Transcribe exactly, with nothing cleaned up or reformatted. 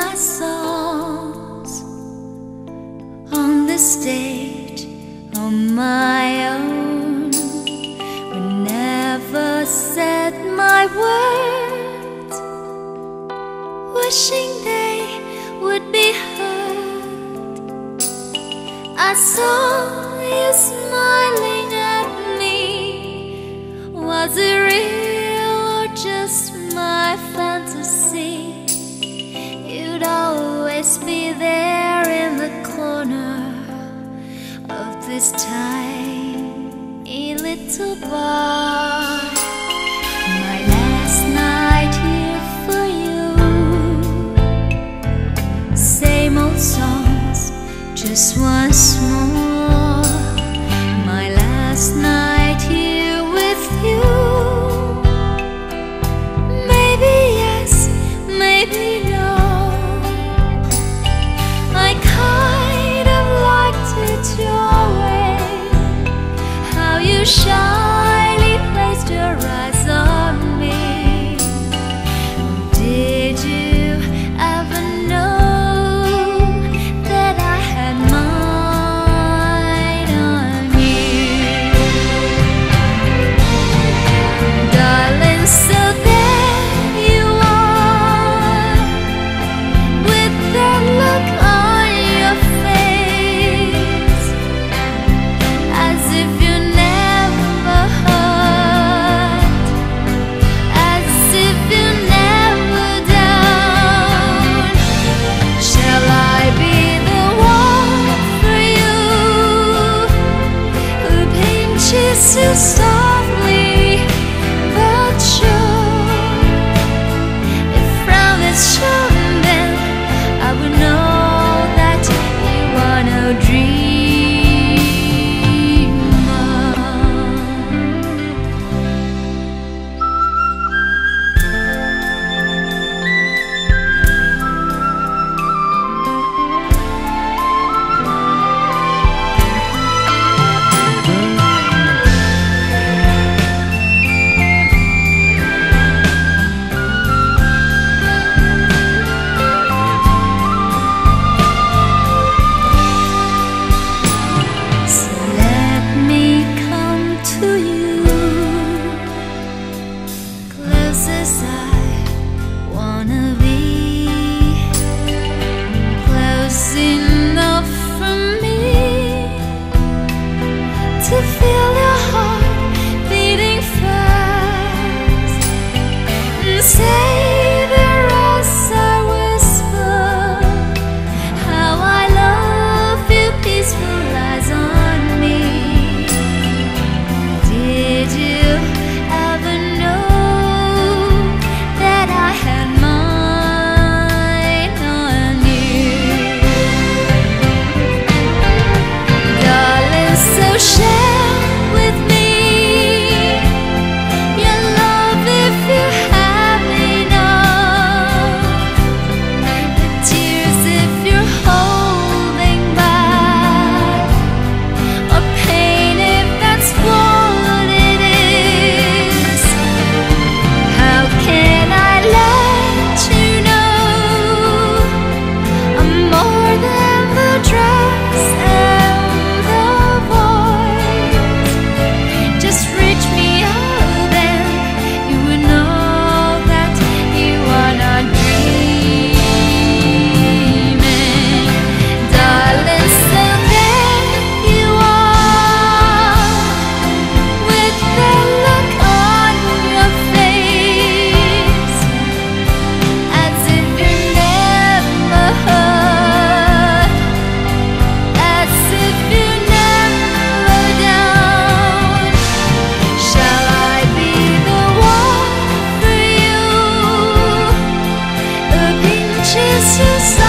my songs on the stage on my own. We never said my words, wishing they would be heard. I saw you smiling at me. Was it real or just my fantasy? You'd always be there in the corner of this tiny little bar. My last night here for you. Same old songs, just once more. My last night here with you. Maybe yes, maybe no. I kind of liked it your way, how you shyly placed your eyes on me. Did you ever know that I had mine on you? Darling, so there you are, with that look on your face, as if you never hurt, as if you never down. Shall I be the one for you, who pinches you softly but sure? If frown is shown, then I would know that you are no dreamer. So let me come to you, close as I wanna be, close enough for me to feel your heart beating fast, and savor as I whisper how I love you. Peaceful lies on me. Did you ever know that I had mine on you? Darling, so share with me your love if you have enough, the tears if you're holding back, or pain if that's what it is. How can I let you know I'm more than the dress and the voice? Just reach me out and you would know that you are not dreaming. Darling, so there you are, with that look on your face, as if you never hurt, as if you never down. Shall I be the one for you, who pinches you softly